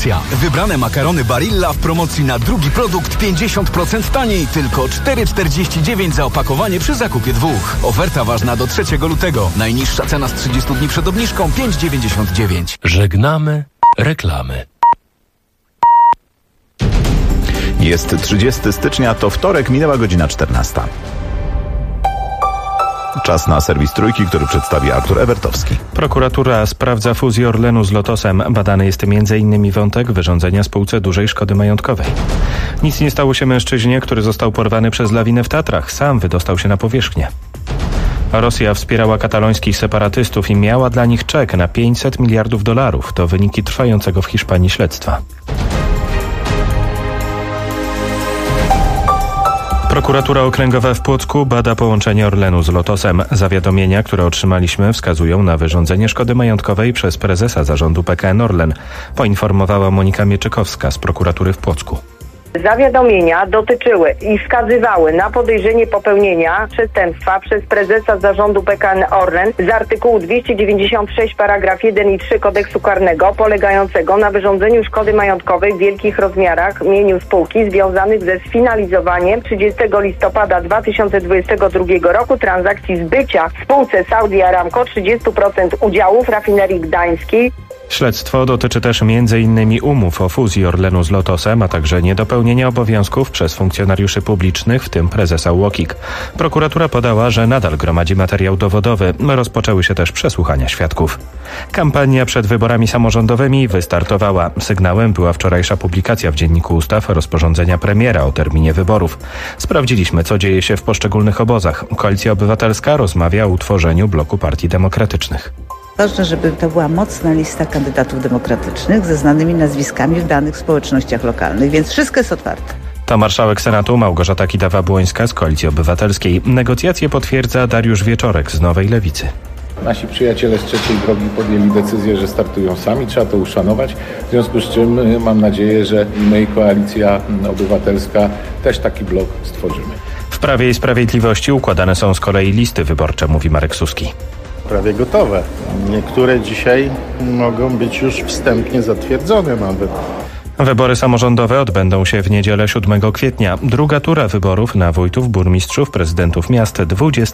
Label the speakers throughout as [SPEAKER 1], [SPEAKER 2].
[SPEAKER 1] akcja. Wybrane makarony Barilla w promocji na drugi produkt 50% taniej. Tylko 4,49 za opakowanie przy zakupie 2. Oferta ważna do 3 lutego. Najniższa cena z 30 dni przed obniżką 5,99.
[SPEAKER 2] Żegnamy reklamy.
[SPEAKER 3] Jest 30 stycznia, to wtorek, minęła godzina 14. Czas na serwis Trójki, który przedstawi Artur Ewertowski.
[SPEAKER 4] Prokuratura sprawdza fuzję Orlenu z Lotosem. Badany jest m.in. wątek wyrządzenia spółce dużej szkody majątkowej. Nic nie stało się mężczyźnie, który został porwany przez lawinę w Tatrach. Sam wydostał się na powierzchnię. Rosja wspierała katalońskich separatystów i miała dla nich czek na $500 miliardów. To wyniki trwającego w Hiszpanii śledztwa. Prokuratura Okręgowa w Płocku bada połączenie Orlenu z Lotosem. Zawiadomienia, które otrzymaliśmy, wskazują na wyrządzenie szkody majątkowej przez prezesa zarządu PKN Orlen, poinformowała Monika Mieczykowska z prokuratury w Płocku.
[SPEAKER 5] Zawiadomienia dotyczyły i wskazywały na podejrzenie popełnienia przestępstwa przez prezesa zarządu PKN Orlen z artykułu 296 paragraf 1 i 3 kodeksu karnego polegającego na wyrządzeniu szkody majątkowej w wielkich rozmiarach mieniu spółki związanych ze sfinalizowaniem 30 listopada 2022 roku transakcji zbycia spółce Saudi Aramco 30% udziałów rafinerii gdańskiej.
[SPEAKER 4] Śledztwo dotyczy też m.in. umów o fuzji Orlenu z Lotosem, a także niedopełnienia obowiązków przez funkcjonariuszy publicznych, w tym prezesa UOKiK. Prokuratura podała, że nadal gromadzi materiał dowodowy. Rozpoczęły się też przesłuchania świadków. Kampania przed wyborami samorządowymi wystartowała. Sygnałem była wczorajsza publikacja w Dzienniku Ustaw rozporządzenia premiera o terminie wyborów. Sprawdziliśmy, co dzieje się w poszczególnych obozach. Koalicja Obywatelska rozmawia o utworzeniu bloku partii demokratycznych.
[SPEAKER 6] Ważne, żeby to była mocna lista kandydatów demokratycznych ze znanymi nazwiskami w danych społecznościach lokalnych, więc wszystko jest otwarte.
[SPEAKER 4] To marszałek Senatu Małgorzata Kidawa-Błońska z Koalicji Obywatelskiej. Negocjacje potwierdza Dariusz Wieczorek z Nowej Lewicy.
[SPEAKER 7] Nasi przyjaciele z trzeciej drogi podjęli decyzję, że startują sami, trzeba to uszanować. W związku z czym mam nadzieję, że my, Koalicja Obywatelska, też taki blok stworzymy.
[SPEAKER 4] W Prawie i Sprawiedliwości układane są z kolei listy wyborcze, mówi Marek Suski.
[SPEAKER 8] Prawie gotowe. Niektóre dzisiaj mogą być już wstępnie zatwierdzone nawet.
[SPEAKER 4] Wybory samorządowe odbędą się w niedzielę 7 kwietnia. Druga tura wyborów na wójtów, burmistrzów, prezydentów miast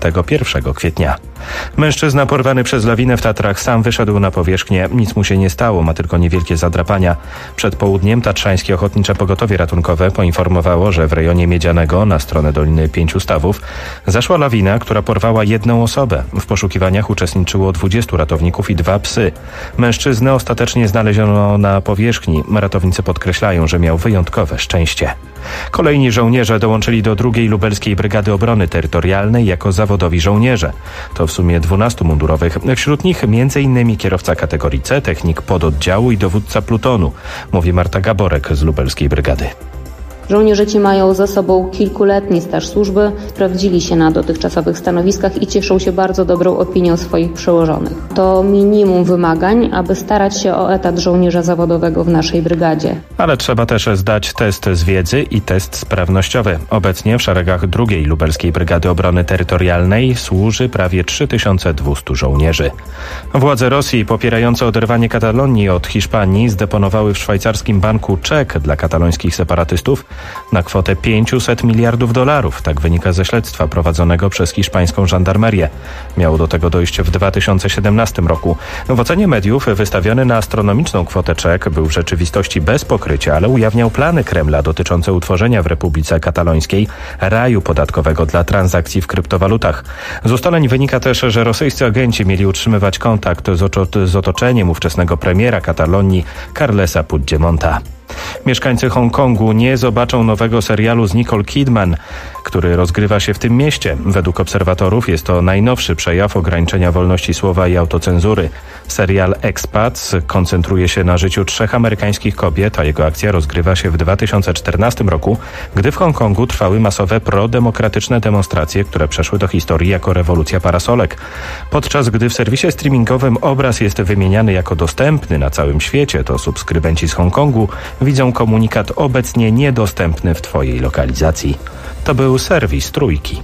[SPEAKER 4] 21 kwietnia. Mężczyzna porwany przez lawinę w Tatrach sam wyszedł na powierzchnię. Nic mu się nie stało, ma tylko niewielkie zadrapania. Przed południem Tatrzańskie Ochotnicze Pogotowie Ratunkowe poinformowało, że w rejonie Miedzianego na stronę Doliny Pięciu Stawów zaszła lawina, która porwała jedną osobę. W poszukiwaniach uczestniczyło 20 ratowników i 2 psy. Mężczyznę ostatecznie znaleziono na powierzchni. Ratownicy podkreślają, że miał wyjątkowe szczęście. Kolejni żołnierze dołączyli do 2. Lubelskiej Brygady Obrony Terytorialnej jako zawodowi żołnierze. To w sumie 12 mundurowych. Wśród nich m.in. kierowca kategorii C, technik pododdziału i dowódca plutonu, mówi Marta Gaborek z Lubelskiej Brygady.
[SPEAKER 9] Żołnierze ci mają za sobą kilkuletni staż służby, sprawdzili się na dotychczasowych stanowiskach i cieszą się bardzo dobrą opinią swoich przełożonych. To minimum wymagań, aby starać się o etat żołnierza zawodowego w naszej brygadzie.
[SPEAKER 4] Ale trzeba też zdać test z wiedzy i test sprawnościowy. Obecnie w szeregach 2. Lubelskiej Brygady Obrony Terytorialnej służy prawie 3200 żołnierzy. Władze Rosji popierające oderwanie Katalonii od Hiszpanii zdeponowały w szwajcarskim banku czek dla katalońskich separatystów na kwotę $500 miliardów. Tak wynika ze śledztwa prowadzonego przez hiszpańską żandarmerię. Miało do tego dojść w 2017 roku. W ocenie mediów wystawiony na astronomiczną kwotę czek był w rzeczywistości bez pokrycia, ale ujawniał plany Kremla dotyczące utworzenia w Republice Katalońskiej raju podatkowego dla transakcji w kryptowalutach. Z ustaleń wynika też, że rosyjscy agenci mieli utrzymywać kontakt z otoczeniem ówczesnego premiera Katalonii Carlesa Puigdemonta. Mieszkańcy Hongkongu nie zobaczą nowego serialu z Nicole Kidman, który rozgrywa się w tym mieście. Według obserwatorów jest to najnowszy przejaw ograniczenia wolności słowa i autocenzury. Serial Expats koncentruje się na życiu 3 amerykańskich kobiet, a jego akcja rozgrywa się w 2014 roku, gdy w Hongkongu trwały masowe prodemokratyczne demonstracje, które przeszły do historii jako rewolucja parasolek. Podczas gdy w serwisie streamingowym obraz jest wymieniany jako dostępny na całym świecie, to subskrybenci z Hongkongu widzą komunikat obecnie niedostępny w Twojej lokalizacji. To był serwis Trójki.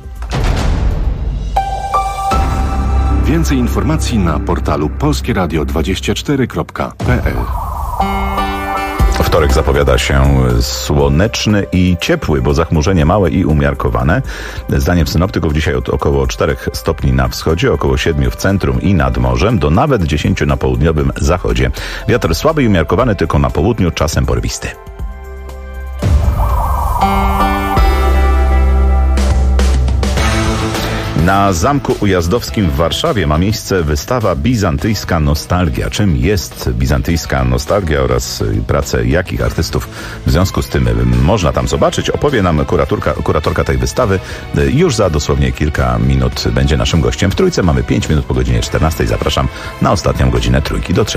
[SPEAKER 2] Więcej informacji na portalu polskieradio24.pl.
[SPEAKER 3] Wtorek zapowiada się słoneczny i ciepły, bo zachmurzenie małe i umiarkowane. Zdaniem synoptyków dzisiaj od około 4 stopni na wschodzie, około 7 w centrum i nad morzem, do nawet 10 na południowym zachodzie. Wiatr słaby i umiarkowany tylko na południu, czasem porwisty. Na Zamku Ujazdowskim w Warszawie ma miejsce wystawa Bizantyjska Nostalgia. Czym jest bizantyjska nostalgia oraz prace jakich artystów w związku z tym można tam zobaczyć, opowie nam kuratorka tej wystawy. Już za dosłownie kilka minut będzie naszym gościem w Trójce. Mamy 5 minut po godzinie 14. Zapraszam na ostatnią godzinę Trójki do 3.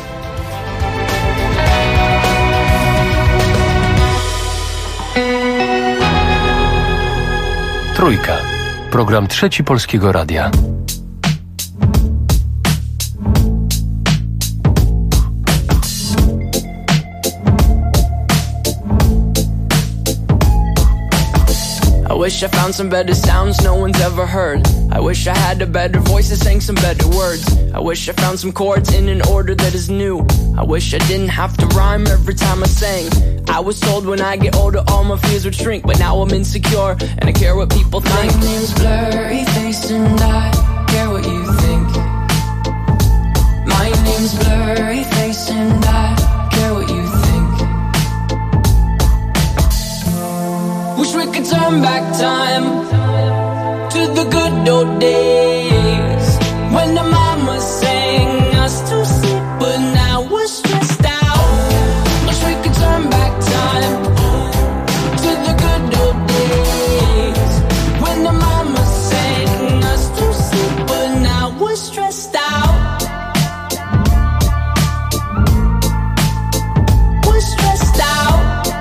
[SPEAKER 2] Trójka. Program Trzeci Polskiego Radia.
[SPEAKER 10] I wish I found some better sounds no one's ever heard. I wish I had a better voice that sang some better words. I wish I found some chords in an order that is new. I wish I didn't have to rhyme every time I sang. I was told when I get older all my fears would shrink, but now I'm insecure and I care what people think.
[SPEAKER 11] My name's Blurry Face and I care what you think. My name's Blurry Face and I care what you think.
[SPEAKER 10] Wish we could turn back time to the good old days when the mama sang us to sleep, but now we're stressed out. Wish we could turn back time to the good old days when the mama sang us to sleep, but now we're stressed out. We're stressed out.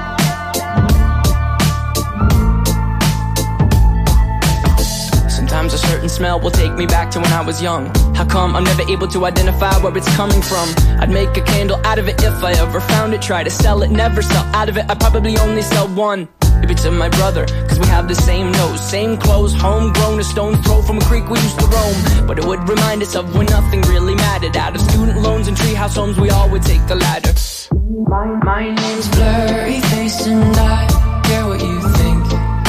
[SPEAKER 10] Sometimes a certain smell will take me back to when I was young. How come I'm never able to identify where it's coming from? I'd make a candle out of it if I ever found it. Try to sell it, never sell out of it. I'd probably only sell one. Maybe to my brother, cause we have the same nose, same clothes, homegrown, a stone's throw from a creek we used to roam. But it would remind us of when nothing really mattered. Out of student loans and treehouse homes, we all would take the ladder.
[SPEAKER 11] My name's Blurry Face and I care what you think.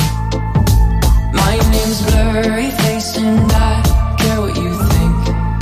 [SPEAKER 11] My name's Blurry Face and I care what you think.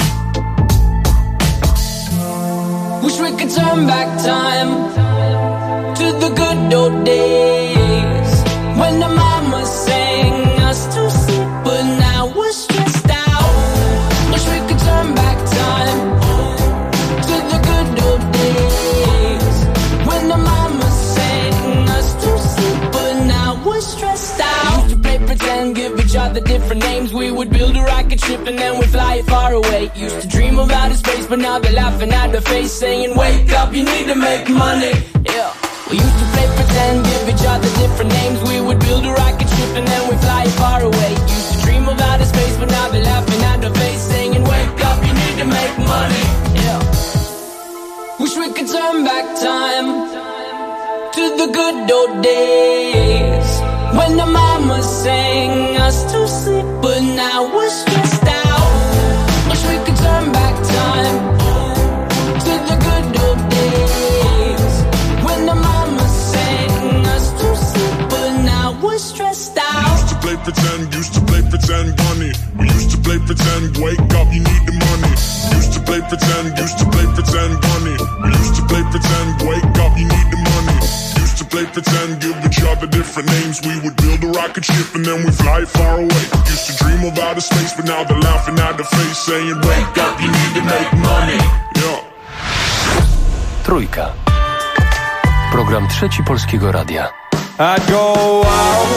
[SPEAKER 10] Wish we could turn back time to the good old days when the mama sang us to sleep, but now we're stressed out. Wish we could turn back time to the good old days when the mama sang us to sleep, but now we're stressed out. Used to play pretend, give each other different names. We would build a rocket ship and then we'd fly it far away. Used to dream of outer space, but now they're laughing at the face, saying, wake up, you need to make money. Yeah. We used to play pretend, give each other different names. We would build a rocket ship and then we'd fly it far away. Used to dream of outer space, but now they're laughing at the face, saying, wake up, you need to make money. Yeah. Wish we could turn back time to the good old days when the mama sang us to sleep, but now we're stressed out. Wish we could turn back time to the good old days when the mama sang us to sleep, but now we're stressed out.
[SPEAKER 12] Used to play pretend, bunny. We used to play pretend, wake up, you need the money. Used to play pretend, bunny. We used to play pretend, wake up, you need the money. Used to play pretend, give each other different names. We would build a rocket ship and then we fly it far away. Used to dream of outer space, but now they're laughing at the face, saying, wake up, you need to make money. Yeah.
[SPEAKER 2] Trójka. Program Trzeci Polskiego Radia.
[SPEAKER 13] I'd go out,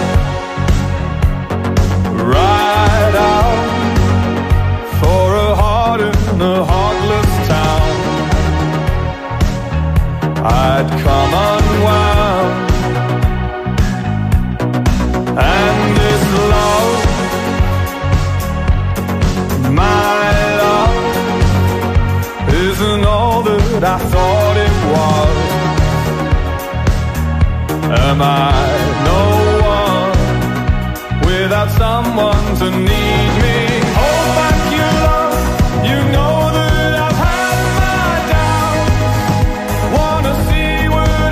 [SPEAKER 13] ride out for a heart in a heartless town. I'd come unwound, and this love, my love, isn't all that I thought it was. Am I no one without someone to need me? Hold back your love, you know that I've had my doubts. Wanna see where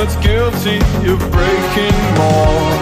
[SPEAKER 13] that's guilty of breaking more.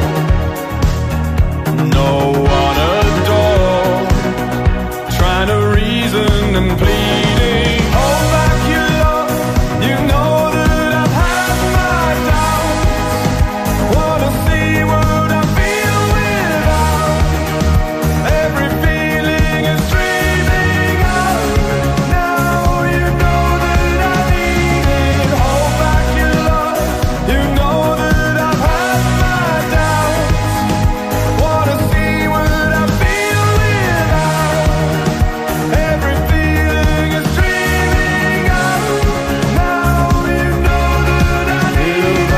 [SPEAKER 13] No one adore, trying to reason and pleading. Hold back your love, you know that I've had my doubts. Wanna see what I feel without. Every feeling is streaming out. Now you know that I need it. Hold back your love, you know that I've had my doubts. Wanna see what I feel without. Every feeling is streaming out. Now you know that I need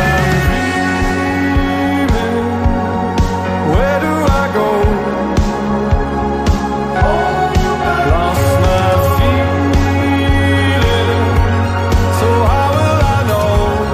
[SPEAKER 13] it. Where do I go? Lost my feeling. So how will I know?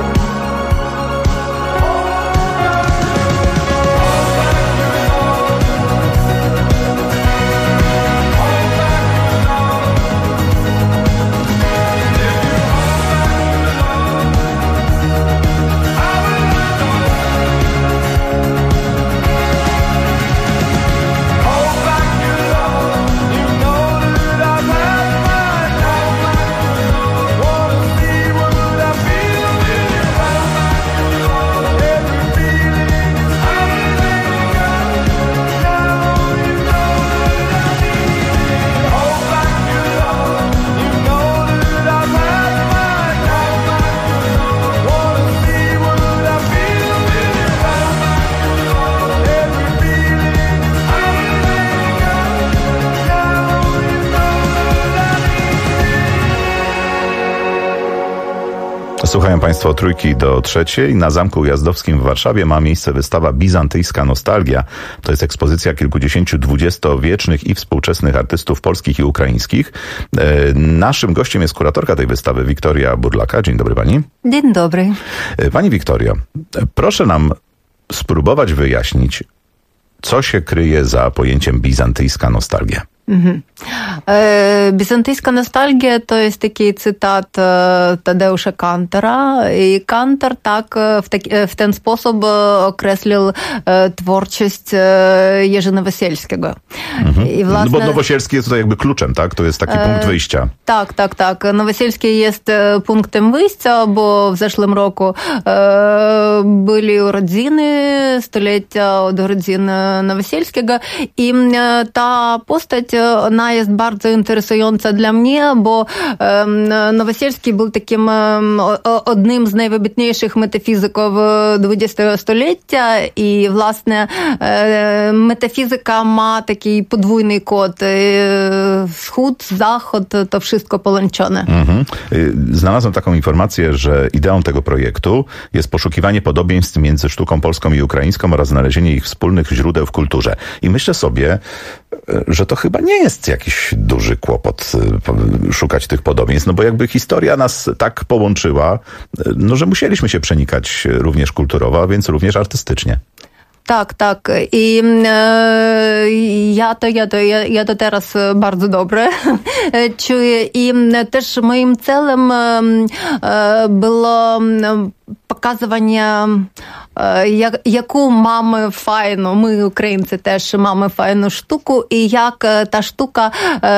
[SPEAKER 13] Hold back your love, you know that I've had my doubts. Wanna see what I feel without. Every feeling is streaming out. Now you know that I need it. Hold back your love, you know that I've had my doubts. Wanna see what I feel without. Every feeling is streaming out. Now you know that I need it.
[SPEAKER 3] Słuchają Państwo Trójki do trzeciej. Na Zamku Ujazdowskim w Warszawie ma miejsce wystawa Bizantyjska Nostalgia. To jest ekspozycja kilkudziesięciu dwudziestowiecznych i współczesnych artystów polskich i ukraińskich. Naszym gościem jest kuratorka tej wystawy Wiktoria Burlaka. Dzień dobry pani.
[SPEAKER 14] Dzień dobry.
[SPEAKER 3] Pani Wiktorio, proszę nam spróbować wyjaśnić, co się kryje za pojęciem bizantyjska nostalgia.
[SPEAKER 14] Bizantyjska nostalgia to jest taki cytat Tadeusza Kantora i Kantor w ten sposób określił twórczość Jerzy Nowosielskiego.
[SPEAKER 3] I własne... No bo Nowosielski jest tutaj jakby kluczem, tak? To jest taki punkt wyjścia.
[SPEAKER 14] Tak. Nowosielski jest punktem wyjścia, bo w zeszłym roku byli urodziny, stulecia od urodzin Nowosielskiego i ta postać ona jest bardzo interesująca dla mnie, bo Nowosielski był takim одним z najwybitniejszych metafizyków XX stulecia i własne metafizyka ma taki podwójny kod. Wschód, zachód, to wszystko połączone.
[SPEAKER 3] Znalazłem taką informację, że ideą tego projektu jest poszukiwanie podobieństw między sztuką polską i ukraińską oraz znalezienie ich wspólnych źródeł w kulturze. I myślę sobie, że to chyba nie jest jakiś duży kłopot szukać tych podobieństw, no bo jakby historia nas tak połączyła, no że musieliśmy się przenikać również kulturowo, a więc również artystycznie.
[SPEAKER 14] Tak. I ja to teraz bardzo dobrze czuję. I też moim celem było pokazywanie, jaką mamy fajną, my Ukraińcy też mamy fajną sztukę i jak ta sztuka,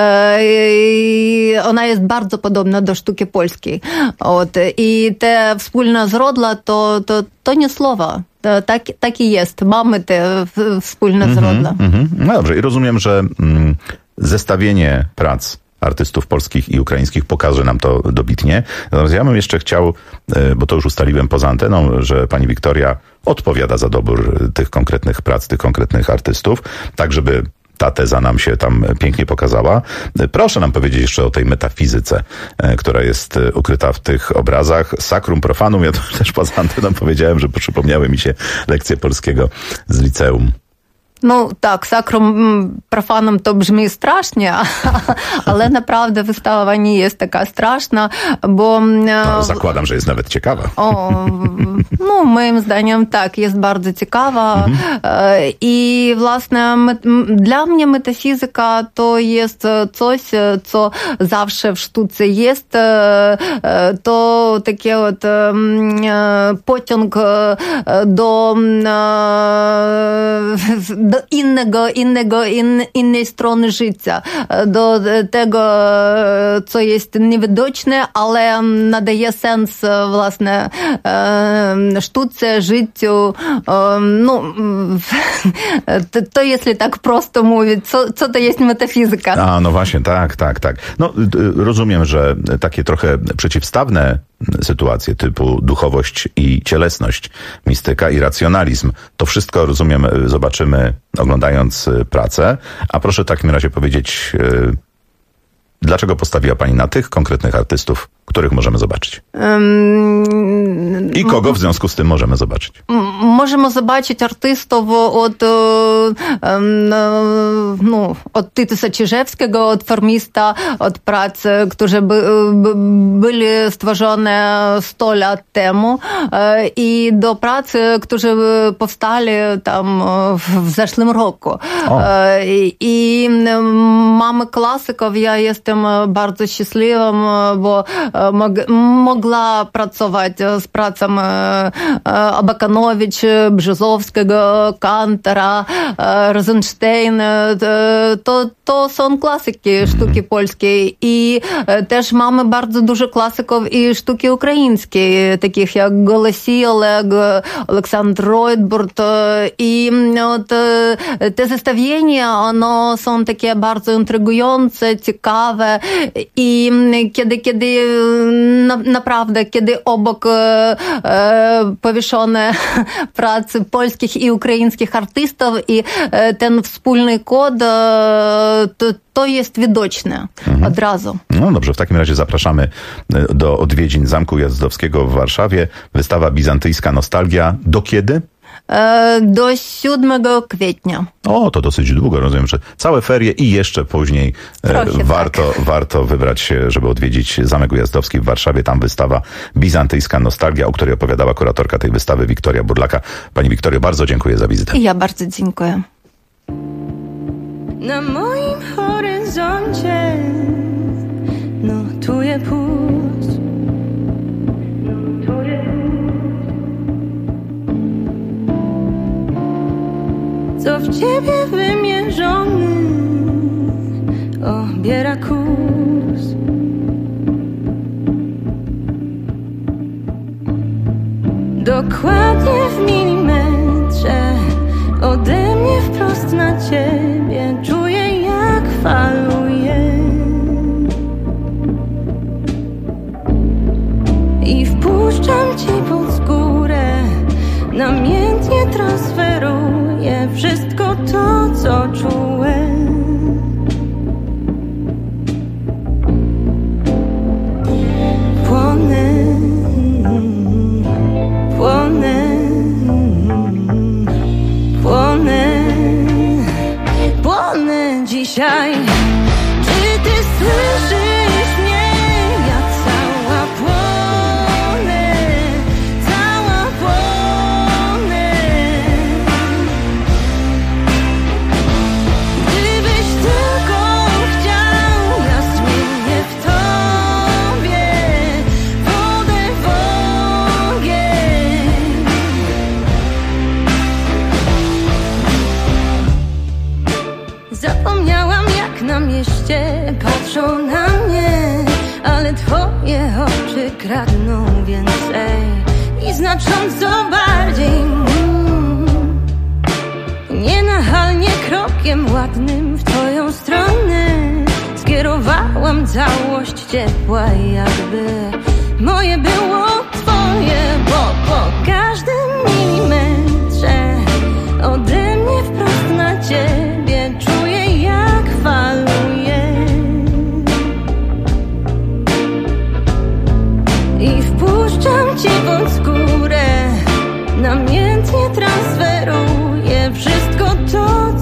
[SPEAKER 14] ona jest bardzo podobna do sztuki polskiej. I te wspólne źródła to nie słowa. Tak i jest. Mamy te wspólne źródła.
[SPEAKER 3] No dobrze. I rozumiem, że zestawienie prac artystów polskich i ukraińskich pokaże nam to dobitnie. Natomiast ja bym jeszcze chciał, bo to już ustaliłem poza anteną, że pani Wiktoria odpowiada za dobór tych konkretnych prac, tych konkretnych artystów, tak żeby ta teza nam się tam pięknie pokazała. Proszę nam powiedzieć jeszcze o tej metafizyce, która jest ukryta w tych obrazach. Sacrum profanum, ja to też poza anteną powiedziałem, że przypomniały mi się lekcje polskiego z liceum.
[SPEAKER 14] No tak, sakrum profanom to brzmi strasznie, ale naprawdę wystawa nie jest taka straszna, bo...
[SPEAKER 3] To zakładam, że jest nawet ciekawa.
[SPEAKER 14] No, moim zdaniem tak, jest bardzo ciekawa i właśnie dla mnie metafizyka to jest coś, co zawsze w sztuce jest, to takie pociąg do innej strony życia, do tego, co jest niewidoczne, ale nadaje sens właśnie sztuce, życiu. No, to jeśli tak prosto mówić, co to jest metafizyka?
[SPEAKER 3] No właśnie, tak. No, rozumiem, że takie trochę przeciwstawne sytuacje typu duchowość i cielesność, mistyka i racjonalizm. To wszystko, rozumiem, zobaczymy oglądając pracę. A proszę w takim razie powiedzieć, dlaczego postawiła Pani na tych konkretnych artystów, których możemy zobaczyć? I kogo w związku z tym możemy zobaczyć?
[SPEAKER 14] Możemy zobaczyć artystów od Tytusa Czyżewskiego, od formista, od prac, które byli stworzone 100 lat temu i do pracy, które powstali tam w zeszłym roku. I mamy klasyków. Ja jestem bardzo szczęśliwa, bo mogła pracować z pracą Abakanowicz, Brzozowskiego, Kantara, Rosenstein. To są klasyki sztuki polskiej. I też mamy bardzo dużo klasyków i sztuki ukraińskiej, takich jak Golasi Oleg, Aleksandr Roitburt. I te zestawienia, one są takie bardzo intrygujące, ciekawe i kiedy naprawdę, kiedy obok powieszone pracy polskich i ukraińskich artystów i ten wspólny kod, to jest widoczne od razu.
[SPEAKER 3] No dobrze, w takim razie zapraszamy do odwiedzin Zamku Ujazdowskiego w Warszawie. Wystawa Bizantyjska Nostalgia. Do kiedy?
[SPEAKER 14] Do 7 kwietnia.
[SPEAKER 3] To dosyć długo, rozumiem, że całe ferie i jeszcze później warto wybrać się, żeby odwiedzić Zamek Ujazdowski w Warszawie. Tam wystawa Bizantyjska Nostalgia, o której opowiadała kuratorka tej wystawy Wiktoria Burlaka. Pani Wiktorio, bardzo dziękuję za wizytę.
[SPEAKER 14] Ja bardzo dziękuję.
[SPEAKER 11] Na moim horyzoncie notuje puls. Co w ciebie wymierzony obiera kurs. Dokładnie w milimetrze ode mnie wprost na ciebie czuję, jak faluje. I wpuszczam ci pod skórę, namiętnie transferuję wszystko to, co czułem. Płonę dzisiaj. Czy ty słyszysz mnie? Ja cała płonę, cała płonę. Gdybyś tylko chciał, ja zmienię w tobie wodę w ogień. Zapomniałam, jak na mieście patrzą na mnie, ale twoje oczy kradną więcej i znacząco bardziej. Nienachalnie krokiem ładnym w twoją stronę skierowałam całość ciepła, jakby moje było twoje, bo po każdym milimetrze ode mnie wprost na ciebie czuję, jak faluje. I wpuszczam ci pod skórę, namiętnie transferuję wszystko to,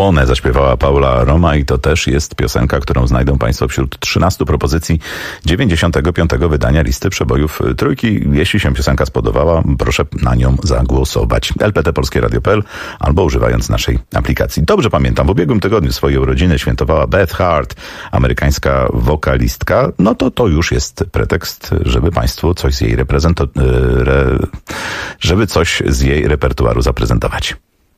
[SPEAKER 3] Leone zaśpiewała Paula Roma i to też jest piosenka, którą znajdą Państwo wśród 13 propozycji 95. wydania listy przebojów Trójki. Jeśli się piosenka spodobała, proszę na nią zagłosować. lptpolskieradio.pl albo używając naszej aplikacji. Dobrze pamiętam, w ubiegłym tygodniu swoje urodziny świętowała Beth Hart, amerykańska wokalistka. No to już jest pretekst, żeby Państwu coś z jej żeby coś z jej repertuaru zaprezentować.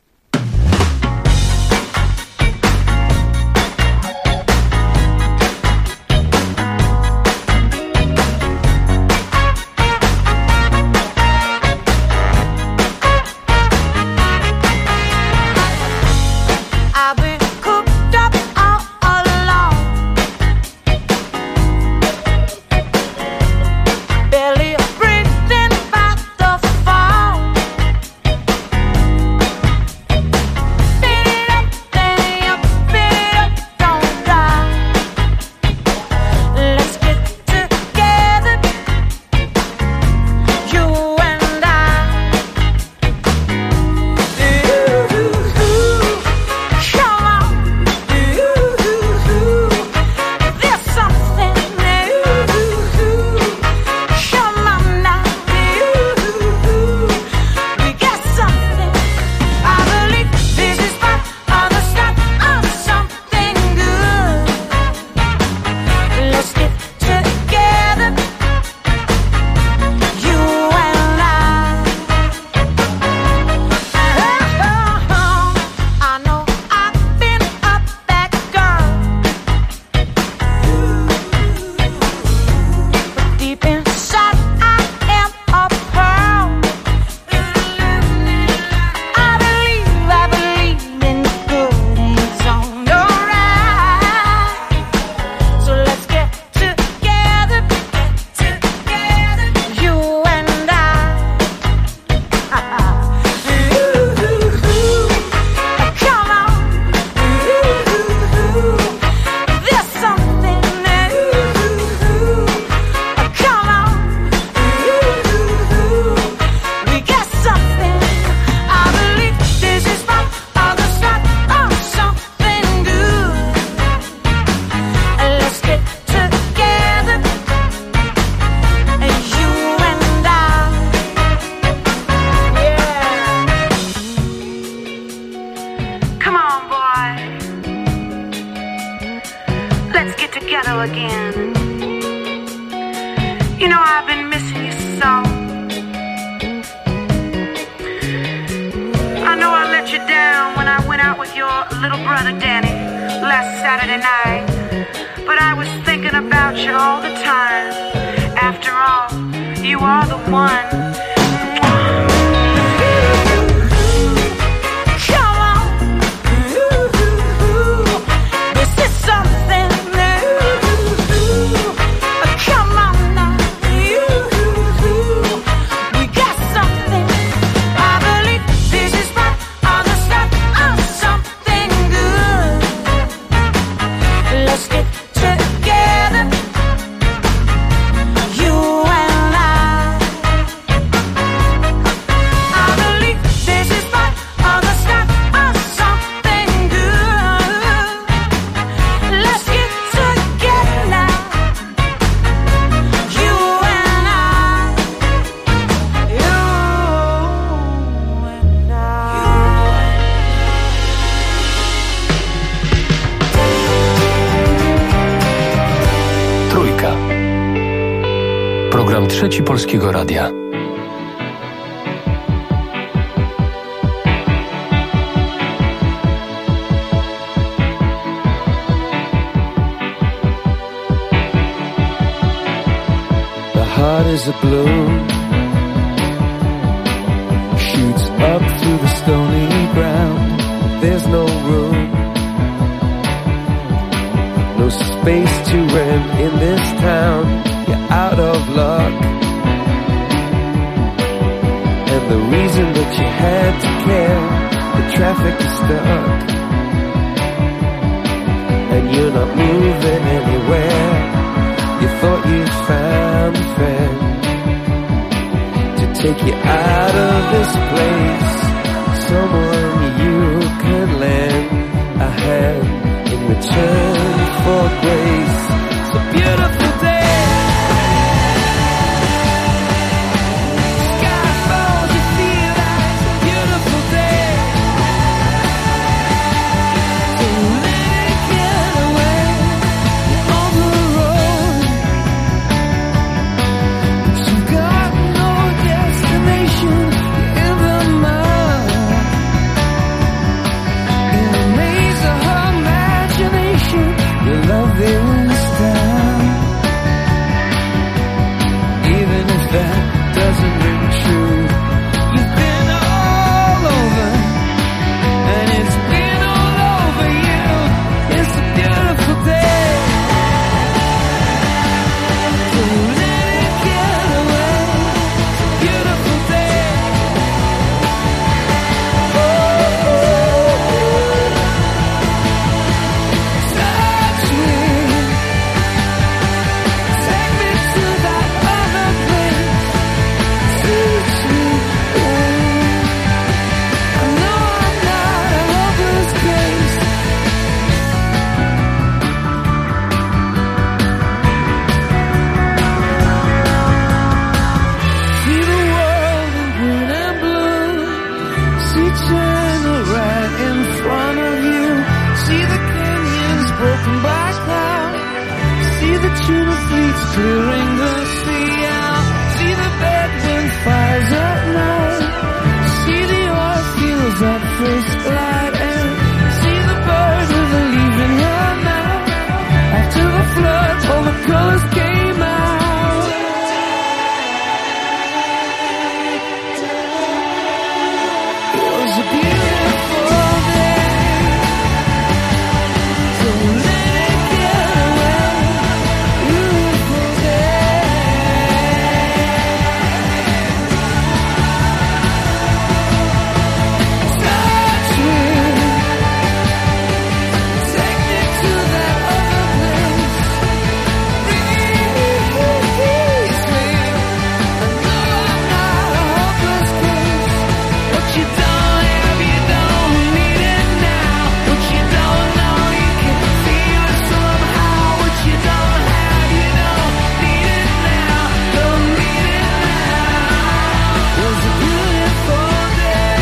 [SPEAKER 2] Program Trzeci Polskiego Radia.
[SPEAKER 15] The heart is a balloon, shoots up through the stony ground. There's no room, no space to rent in this town. You're out of luck, and the reason that you had to care, the traffic is stuck, and you're not moving anywhere. You thought you found a friend to take you out of this place, someone you could lend a hand in return for grace. It's a beautiful day. Sky falls, you feel like it's a beautiful day. So let it get away on the road. But you've got no destination in the mind. In the maze of her imagination, your love is down. Even if that doesn't ring true, you've been all over, and it's been all over you. It's a beautiful day. So let it get away. It's a beautiful day. Touch me. Take me to that other place. Teach me. I know I'm not a hopeless case. See the world in green and blue. See China right in front of you. See the canyons broken by cloud. See the tuna fleets clearing the sea out. See the bedroom fires at night. See the oil fields at first light. And see the bird with a leaf in her mouth. After the flood, all the colors came out. It was a beautiful day. So let it get away. Beautiful touch me. Take me to that other place. Release me. I know I'm not a hopeless case. What you don't have, you don't need it now. What you don't know, you can feel it somehow. What you don't have, you don't need it now. Don't need it now. It was a beautiful day.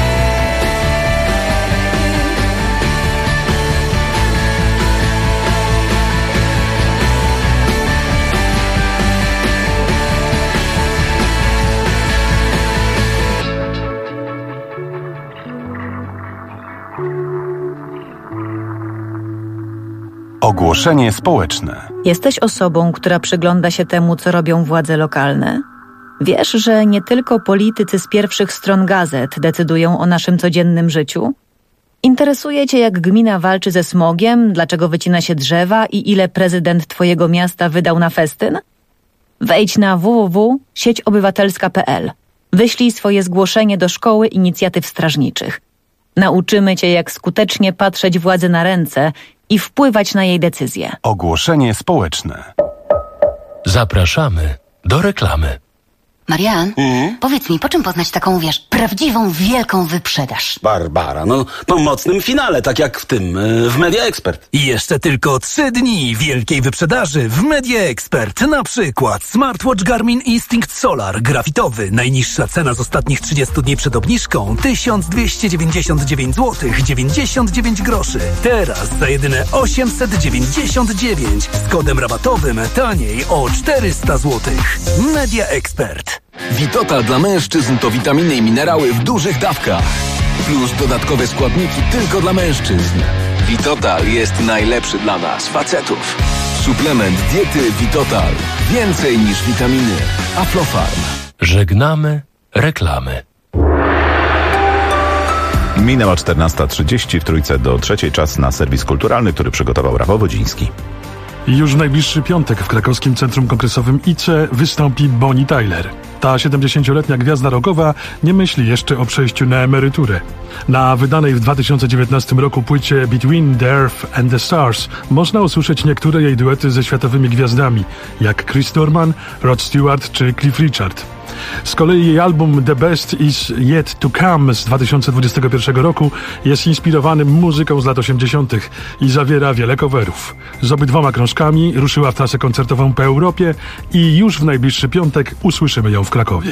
[SPEAKER 16] Ogłoszenie społeczne.
[SPEAKER 17] Jesteś osobą, która przygląda się temu, co robią władze lokalne? Wiesz, że nie tylko politycy z pierwszych stron gazet decydują o naszym codziennym życiu? Interesuje cię, jak gmina walczy ze smogiem, dlaczego wycina się drzewa i ile prezydent twojego miasta wydał na festyn? Wejdź na www.sieciobywatelska.pl. Wyślij swoje zgłoszenie do Szkoły Inicjatyw Strażniczych. Nauczymy cię, jak skutecznie patrzeć władzy na ręce i wpływać na jej decyzje.
[SPEAKER 16] Ogłoszenie społeczne.
[SPEAKER 2] Zapraszamy do reklamy.
[SPEAKER 18] Marian, powiedz mi, po czym poznać taką, prawdziwą, wielką wyprzedaż?
[SPEAKER 19] Barbara, po mocnym finale, tak jak w tym, w Media Expert.
[SPEAKER 20] I jeszcze tylko 3 dni wielkiej wyprzedaży w Media Expert. Na przykład smartwatch Garmin Instinct Solar grafitowy. Najniższa cena z ostatnich 30 dni przed obniżką 1299 zł 99 groszy. Teraz za jedyne 899 z kodem rabatowym taniej o 400 zł. Media Expert.
[SPEAKER 1] Vitotal dla mężczyzn to witaminy i minerały w dużych dawkach. Plus dodatkowe składniki tylko dla mężczyzn. Vitotal jest najlepszy dla nas, facetów. Suplement diety Vitotal. Więcej niż witaminy. Aflofarm.
[SPEAKER 2] Żegnamy reklamy.
[SPEAKER 3] Minęła 14:30, w Trójce do 3:00 czas na serwis kulturalny, który przygotował Rafał Wodziński.
[SPEAKER 21] Już w najbliższy piątek w krakowskim Centrum Kongresowym ICE wystąpi Bonnie Tyler. Ta 70-letnia gwiazda rockowa nie myśli jeszcze o przejściu na emeryturę. Na wydanej w 2019 roku płycie Between the Earth and the Stars można usłyszeć niektóre jej duety ze światowymi gwiazdami, jak Chris Norman, Rod Stewart czy Cliff Richard. Z kolei jej album The Best Is Yet To Come z 2021 roku jest inspirowany muzyką z lat 80. i zawiera wiele coverów. Z obydwoma krążkami ruszyła w trasę koncertową po Europie i już w najbliższy piątek usłyszymy ją w Krakowie.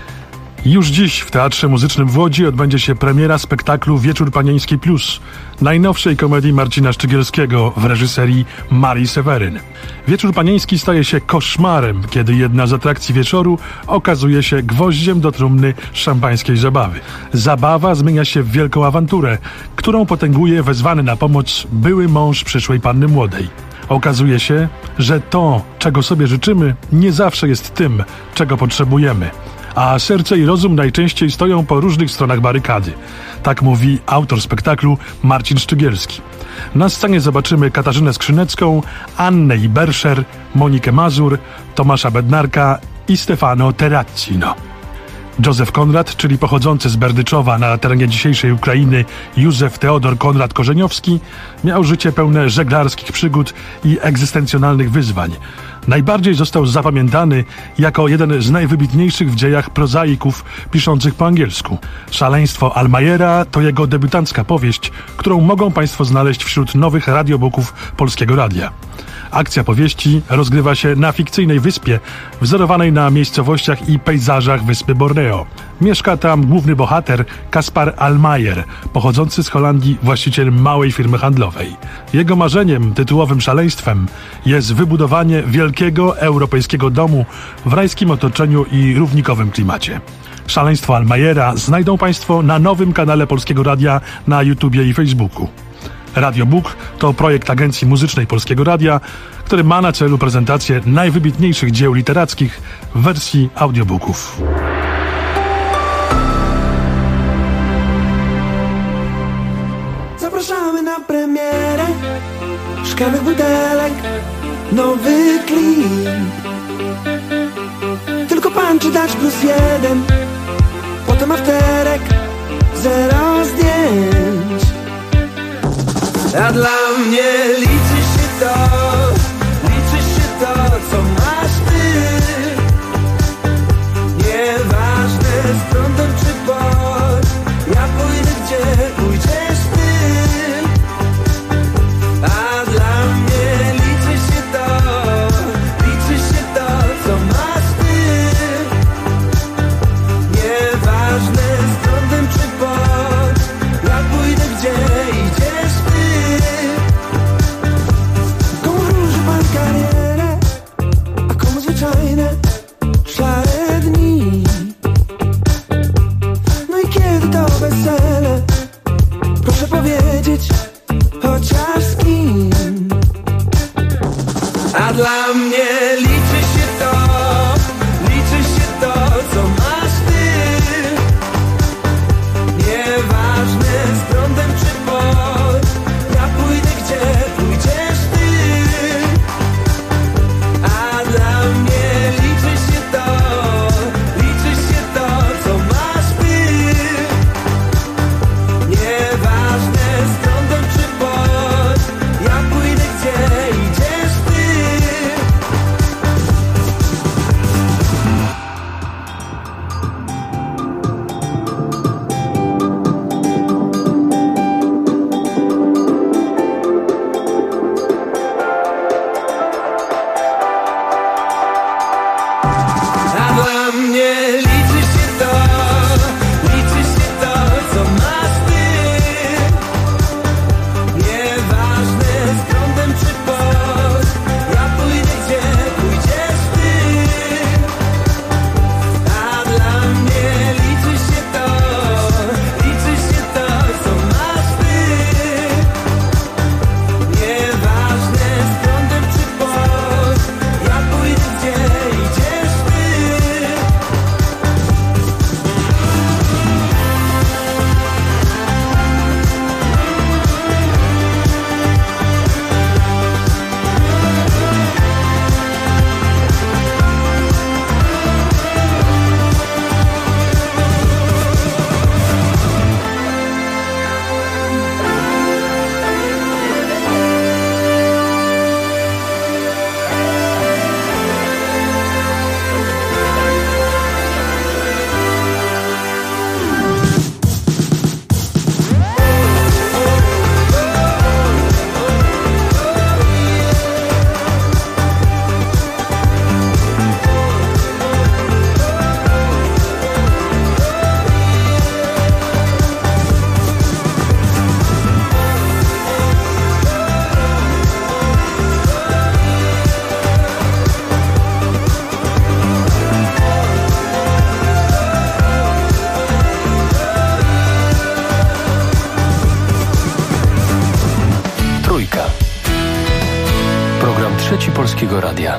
[SPEAKER 21] Już dziś w Teatrze Muzycznym w Łodzi odbędzie się premiera spektaklu Wieczór Panieński Plus, najnowszej komedii Marcina Szczygielskiego w reżyserii Marii Seweryn. Wieczór Panieński staje się koszmarem, kiedy jedna z atrakcji wieczoru okazuje się gwoździem do trumny szampańskiej zabawy. Zabawa zmienia się w wielką awanturę, którą potęguje wezwany na pomoc były mąż przyszłej panny młodej. Okazuje się, że to, czego sobie życzymy, nie zawsze jest tym, czego potrzebujemy. A serce i rozum najczęściej stoją po różnych stronach barykady. Tak mówi autor spektaklu Marcin Szczygielski. Na scenie zobaczymy Katarzynę Skrzynecką, Annę Iberscher, Monikę Mazur, Tomasza Bednarka i Stefano Terracino. Józef Konrad, czyli pochodzący z Berdyczowa na terenie dzisiejszej Ukrainy Józef Teodor Konrad Korzeniowski, miał życie pełne żeglarskich przygód i egzystencjonalnych wyzwań. Najbardziej został zapamiętany jako jeden z najwybitniejszych w dziejach prozaików piszących po angielsku. Szaleństwo Almajera to jego debiutancka powieść, którą mogą Państwo znaleźć wśród nowych radiobooków Polskiego Radia. Akcja powieści rozgrywa się na fikcyjnej wyspie, wzorowanej na miejscowościach i pejzażach wyspy Borneo. Mieszka tam główny bohater Kaspar Almajer, pochodzący z Holandii właściciel małej firmy handlowej. Jego marzeniem, tytułowym szaleństwem, jest wybudowanie wielkiego europejskiego domu w rajskim otoczeniu i równikowym klimacie. Szaleństwo Almajera znajdą Państwo na nowym kanale Polskiego Radia na YouTubie i Facebooku. Radiobook to projekt Agencji Muzycznej Polskiego Radia, który ma na celu prezentację najwybitniejszych dzieł literackich w wersji audiobooków.
[SPEAKER 15] Zapraszamy na premierę szklanych butelek, nowy klip. Tylko pan czy dać +1, potem afterek, 0 zdjęć. A dla mnie liczy się to, co masz ty. Nieważne z prądem czy pod, ja pójdę gdzie pójdziesz ty. A dla mnie liczy się to, co masz ty. Nieważne z prądem czy pod, ja pójdę gdzie idziesz ty.
[SPEAKER 2] Polskiego Radia.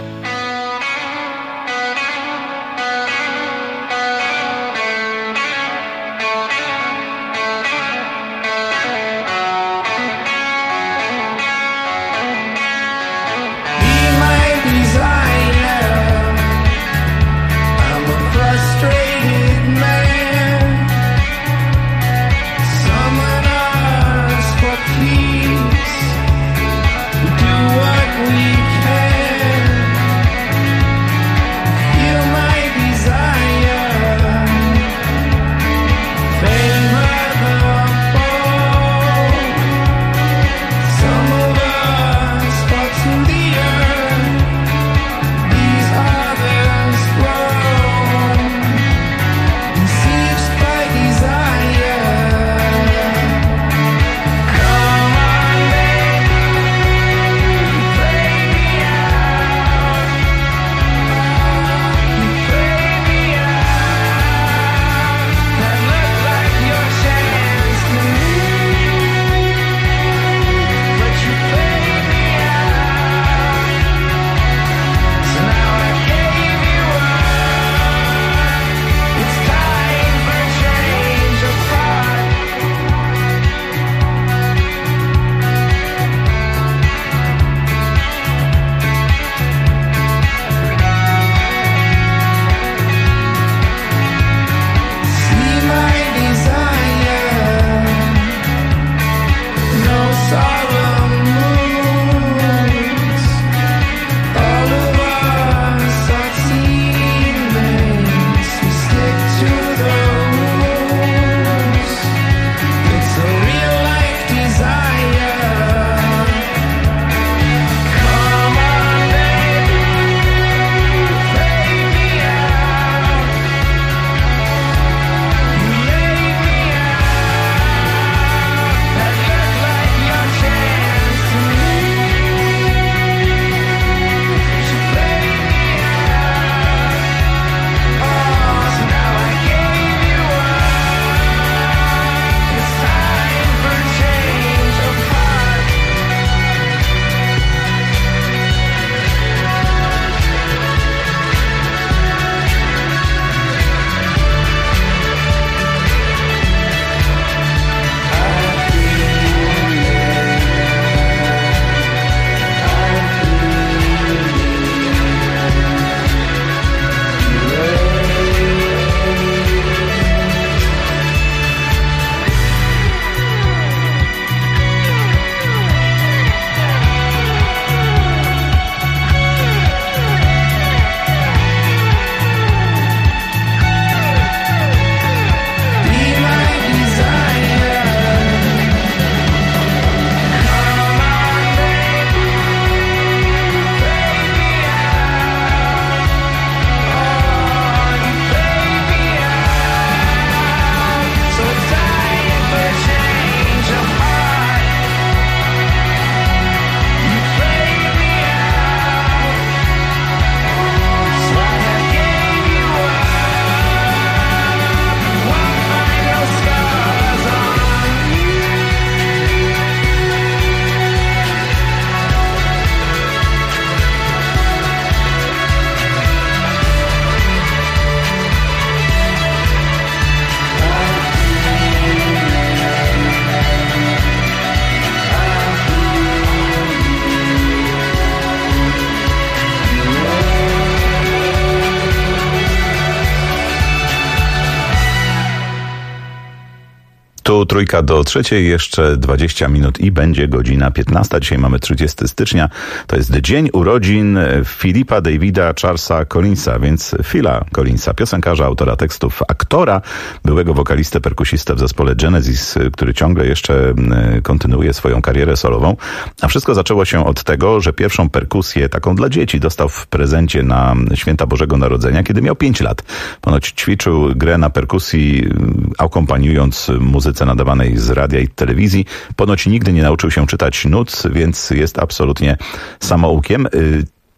[SPEAKER 3] Tu 2:03, jeszcze 20 minut i będzie godzina 15. Dzisiaj mamy 30 stycznia. To jest dzień urodzin Philipa Davida Charlesa Collinsa, więc Phila Collinsa, piosenkarza, autora tekstów, aktora, byłego wokalistę, perkusistę w zespole Genesis, który ciągle jeszcze kontynuuje swoją karierę solową. A wszystko zaczęło się od tego, że pierwszą perkusję taką dla dzieci dostał w prezencie na święta Bożego Narodzenia, kiedy miał 5 lat. Ponoć ćwiczył grę na perkusji, akompaniując muzyce nadawanej z radia i telewizji. Ponoć nigdy nie nauczył się czytać nut, więc jest absolutnie samoukiem.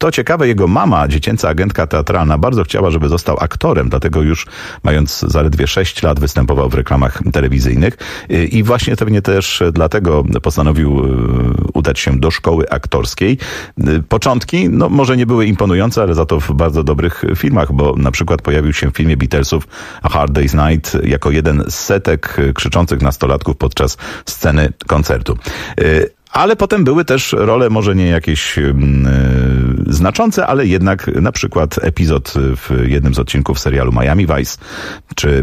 [SPEAKER 3] To ciekawe, jego mama, dziecięca agentka teatralna, bardzo chciała, żeby został aktorem, dlatego już mając zaledwie 6 lat występował w reklamach telewizyjnych i właśnie pewnie też dlatego postanowił udać się do szkoły aktorskiej. Początki, no może nie były imponujące, ale za to w bardzo dobrych filmach, bo na przykład pojawił się w filmie Beatlesów A Hard Day's Night jako jeden z setek krzyczących nastolatków podczas sceny koncertu. Ale potem były też role może nie jakieś znaczące, ale jednak na przykład epizod w jednym z odcinków serialu Miami Vice, czy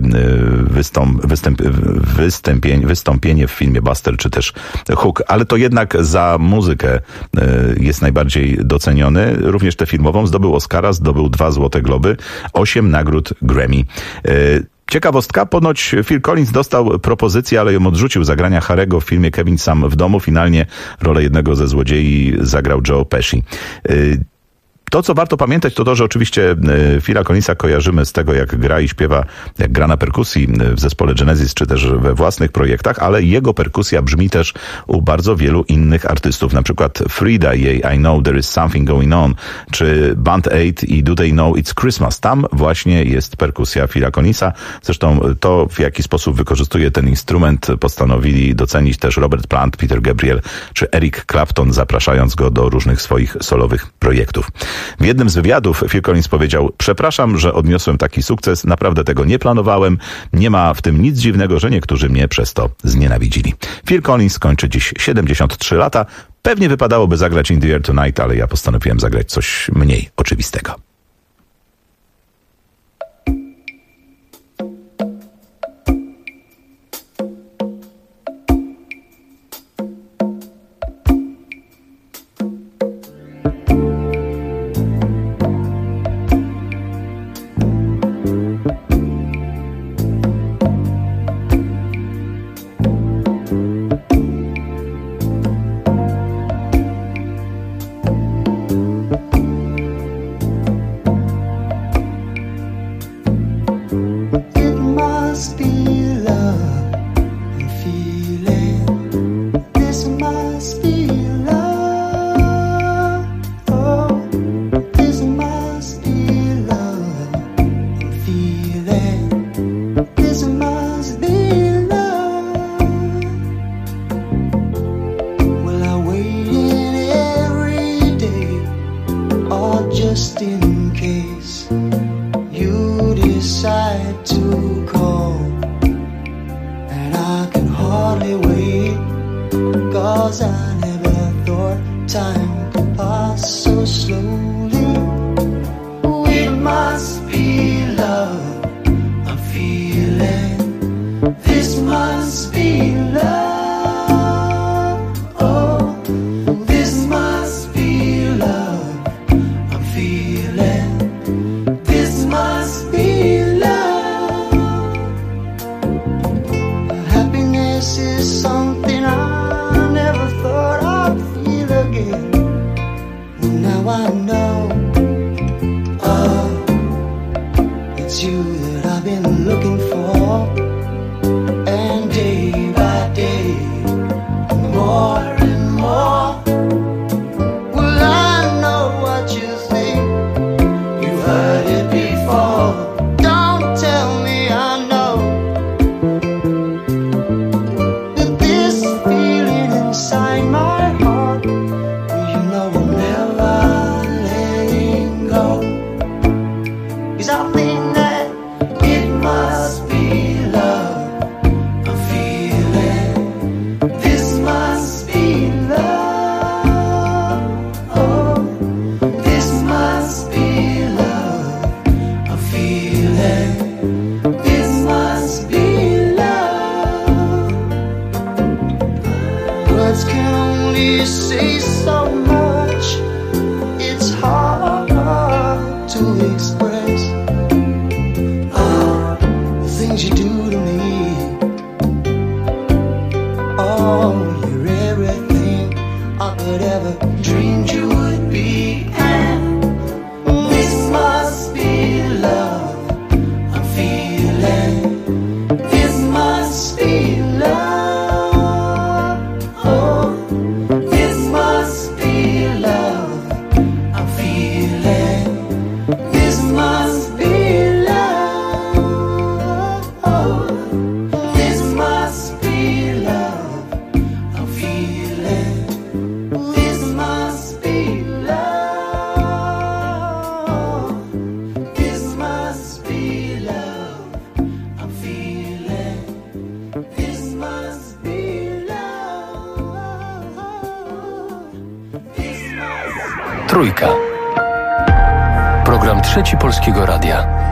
[SPEAKER 3] wystąpienie w filmie Buster, czy też Hook. Ale to jednak za muzykę jest najbardziej doceniony. Również tę filmową zdobył Oscara, zdobył 2 Złote Globy, 8 nagród Grammy. Ciekawostka, ponoć Phil Collins dostał propozycję, ale ją odrzucił zagrania Harry'ego w filmie Kevin sam w domu. Finalnie rolę jednego ze złodziei zagrał Joe Pesci. To, co warto pamiętać, to to, że oczywiście Phila Collinsa kojarzymy z tego, jak gra i śpiewa, jak gra na perkusji w zespole Genesis, czy też we własnych projektach, ale jego perkusja brzmi też u bardzo wielu innych artystów, na przykład Frida i jej I Know There Is Something Going On, czy Band Aid i Do They Know It's Christmas. Tam właśnie jest perkusja Phila Collinsa. Zresztą to, w jaki sposób wykorzystuje ten instrument, postanowili docenić też Robert Plant, Peter Gabriel, czy Eric Clapton, zapraszając go do różnych swoich solowych projektów. W jednym z wywiadów Phil Collins powiedział: przepraszam, że odniosłem taki sukces, naprawdę tego nie planowałem, nie ma w tym nic dziwnego, że niektórzy mnie przez to znienawidzili. Phil Collins kończy dziś 73 lata, pewnie wypadałoby zagrać In the Air Tonight, ale ja postanowiłem zagrać coś mniej oczywistego.
[SPEAKER 15] I'm must be love. I'm feeling. This must be love. This must...
[SPEAKER 2] Trójka. Program Trzeci Polskiego Radia.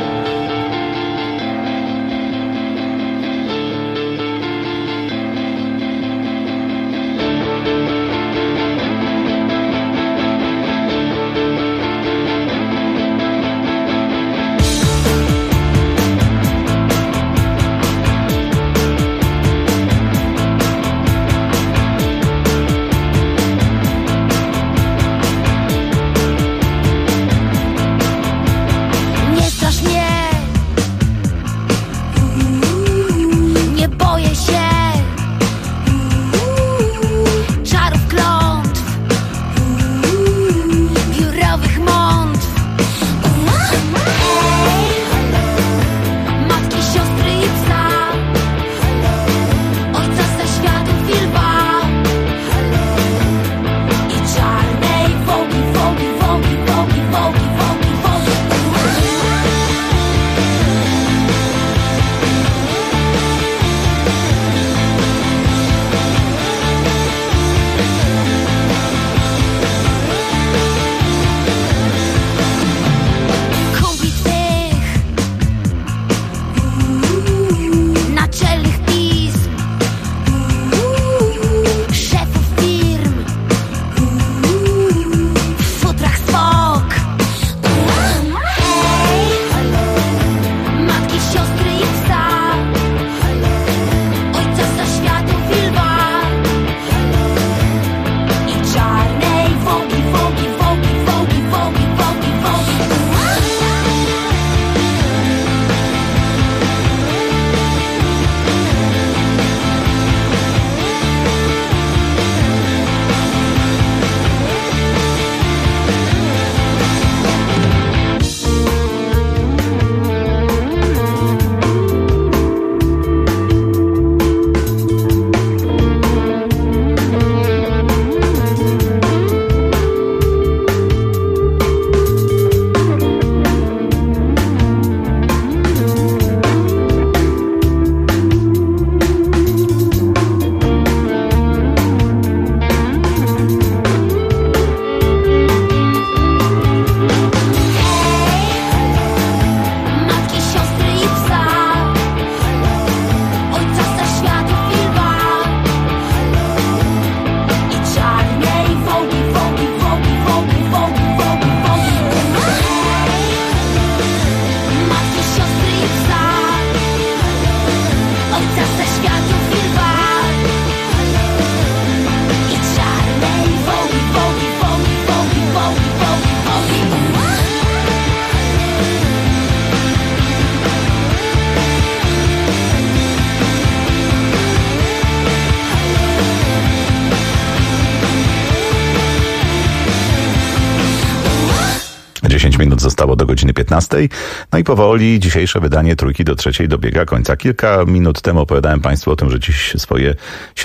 [SPEAKER 3] Minut zostało do godziny 15. No i powoli dzisiejsze wydanie Trójki do Trzeciej dobiega końca. Kilka minut temu opowiadałem Państwu o tym, że dziś swoje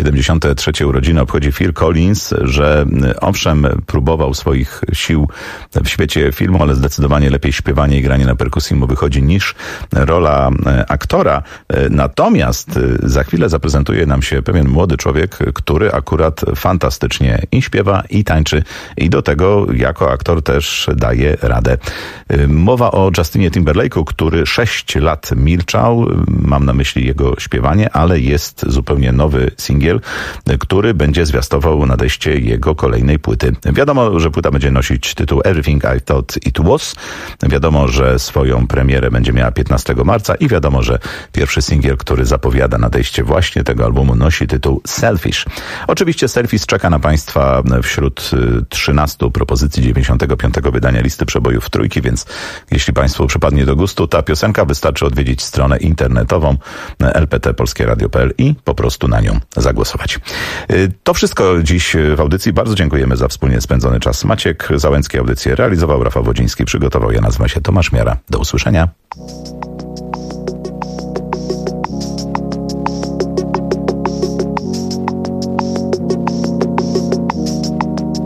[SPEAKER 3] 73. urodziny obchodzi Phil Collins, że owszem próbował swoich sił w świecie filmu, ale zdecydowanie lepiej śpiewanie i granie na perkusji mu wychodzi niż rola aktora. Natomiast za chwilę zaprezentuje nam się pewien młody człowiek, który akurat fantastycznie i śpiewa, i tańczy, i do tego jako aktor też daje radę. Mowa o Justinie Timberlake'u, który 6 lat milczał, mam na myśli jego śpiewanie, ale jest zupełnie nowy singiel, który będzie zwiastował nadejście jego kolejnej płyty. Wiadomo, że płyta będzie nosić tytuł Everything I Thought It Was. Wiadomo, że swoją premierę będzie miała 15 marca i wiadomo, że pierwszy singiel, który zapowiada nadejście właśnie tego albumu, nosi tytuł Selfish. Oczywiście Selfish czeka na Państwa wśród 13 propozycji 95. wydania listy przebojów Trójki, więc jeśli Państwu przypadnie do gustu ta piosenka, wystarczy odwiedzić stronę internetową lptpolskieradio.pl i po prostu na nią zagłosować. To wszystko dziś w audycji. Bardzo dziękujemy za wspólnie spędzony czas. Maciek Załęcki audycję realizował, Rafał Wodziński przygotował. Ja nazywam się Tomasz Miara. Do usłyszenia.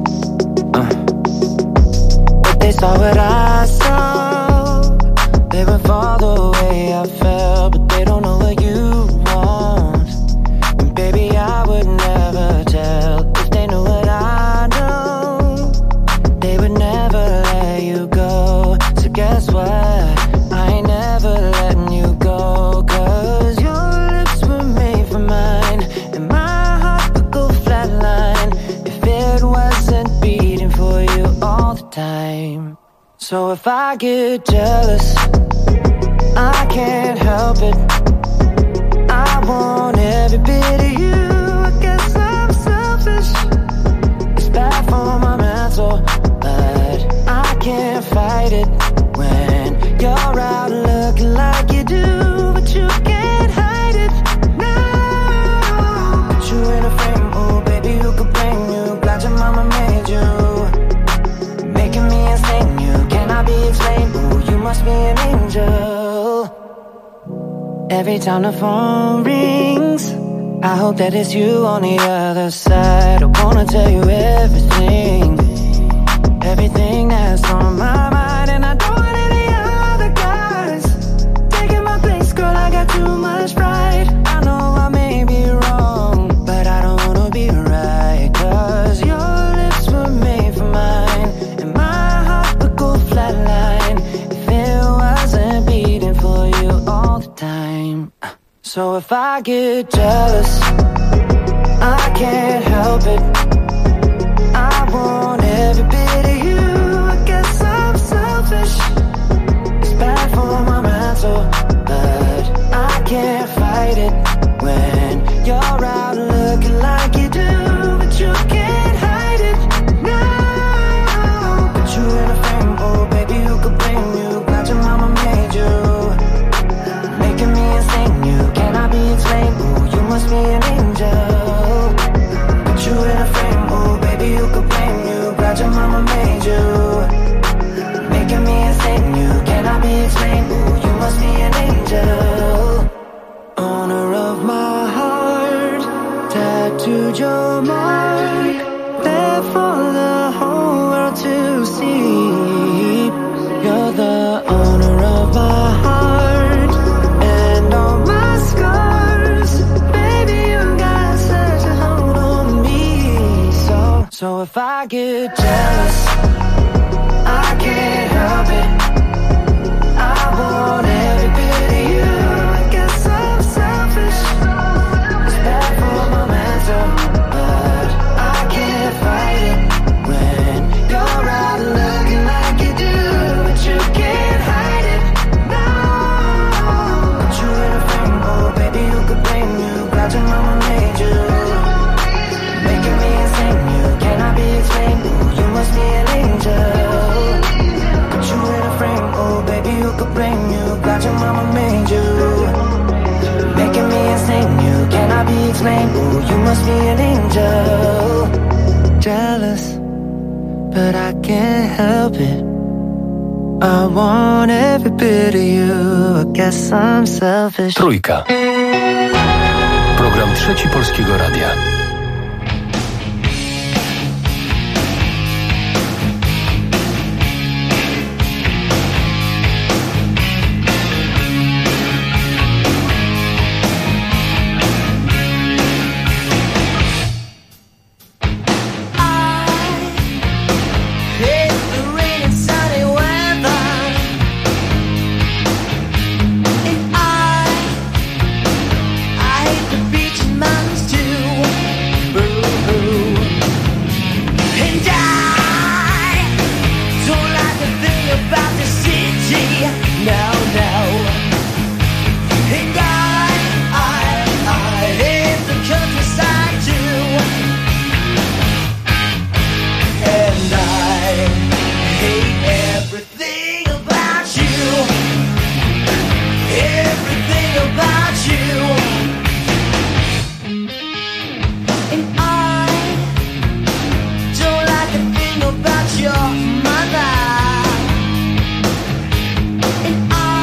[SPEAKER 15] They saw what I saw. They were that I ain't never letting you go, 'cause your lips were made for mine, and my heart would go flatline if it wasn't beating for you all the time. So if I get jealous, I can't help it. I want every bit of you. I guess I'm selfish. It's bad for my mental, but I can't fight it when you're out looking like you do, but you can't hide it. No, put you in a frame, oh baby, who could blame you? Glad your mama made you, making me insane. You cannot be explained. Oh, you must be an angel. Every time the phone rings, I hope that it's you on the other side. I wanna tell you everything, everything that's on my mind, and I don't want any other guys taking my place, girl. I got too much pride. I know I may be wrong, but I don't wanna be right, 'cause your lips were made for mine, and my heart would go flatline if it wasn't beating for you all the time. So if I get jealous, I can't help it. I want every bit of you. I guess I'm selfish. It's bad for my mental, but I can't fight it when you're out looking like you do, but you can't hide it. No, put you in a frame, oh baby, who could blame you? Glad your mama made you, making me insane. You cannot be explained. Oh, you must be an angel. Put you in a frame, oh baby, who could blame you? Glad your mama made you, making me insane. You cannot be explained. Oh, you must be an angel. Owner of my heart, tattooed your mark, there for the whole world to see. You're the owner of my heart and all my scars. Baby, you got such a hold on me. So if I get jealous, I can't help it. I want every bit of you. I guess I'm selfish. It's bad for my mental, but I can't fight it when you're out looking like you do, but you can't hide it. No, put you in a frame, oh baby, who could blame you? Glad your mama made you, making me insane. You cannot be explained. Oh, you must be an angel. Put you in a frame, oh baby, who could blame you? Glad your mama made you, making me insane. You cannot be explained. Oh, you must be an angel. Jealous, but I can't help it. I want every bit of you. I guess I'm selfish.
[SPEAKER 2] Trójka. Program Trzeci Polskiego Radia.
[SPEAKER 15] Hate the rain and sunny weather, and I hate the beach and mountains too. Boo-hoo. And I don't like a thing about the city. No, no. And I hate the countryside too. And I hate everything about you. Everything about you. And I don't like a thing about your mother. And I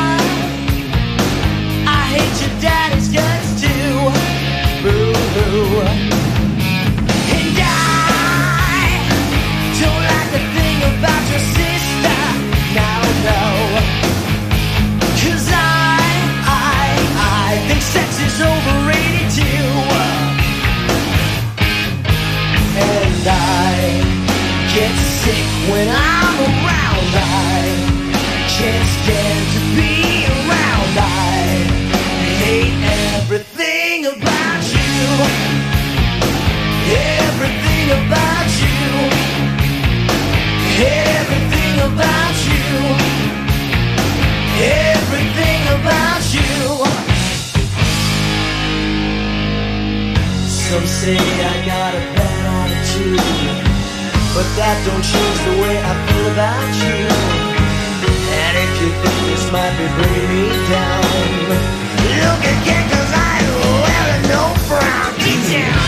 [SPEAKER 5] say I got a bad attitude, but that don't change the way I feel about you. And if you think this might be bringing me down, look again, 'cause I ain't wearing no frown. Get down.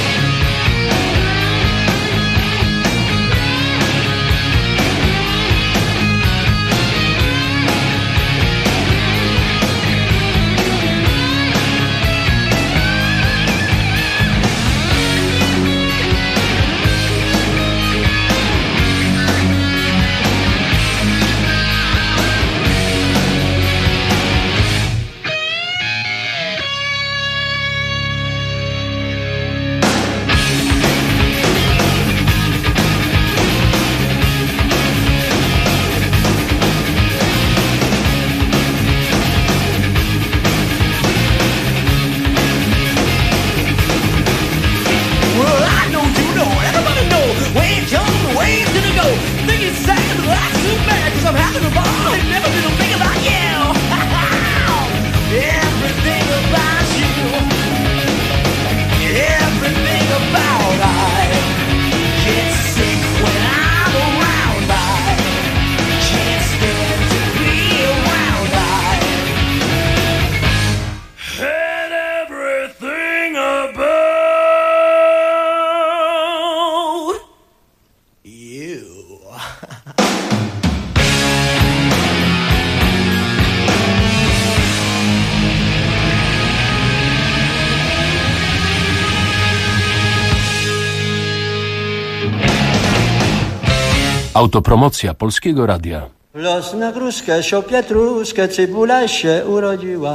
[SPEAKER 2] Autopromocja Polskiego Radia.
[SPEAKER 5] Los na gruszkę, sio pietruszkę, cebula się urodziła.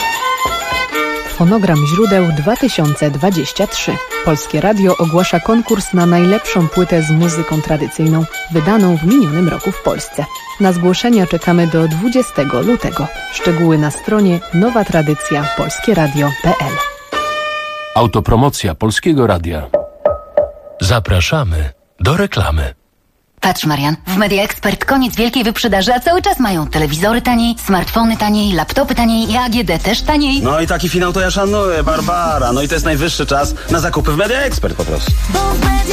[SPEAKER 22] Fonogram źródeł 2023. Polskie Radio ogłasza konkurs na najlepszą płytę z muzyką tradycyjną, wydaną w minionym roku w Polsce. Na zgłoszenia czekamy do 20 lutego. Szczegóły na stronie nowatradycja.polskieradio.pl.
[SPEAKER 2] Autopromocja Polskiego Radia. Zapraszamy do reklamy.
[SPEAKER 18] Patrz, Marian, w Media Expert koniec wielkiej wyprzedaży, a cały czas mają telewizory taniej, smartfony taniej, laptopy taniej i AGD też taniej.
[SPEAKER 19] No i taki finał to ja szanuję, Barbara. No i to jest najwyższy czas na zakupy w Media Expert po prostu.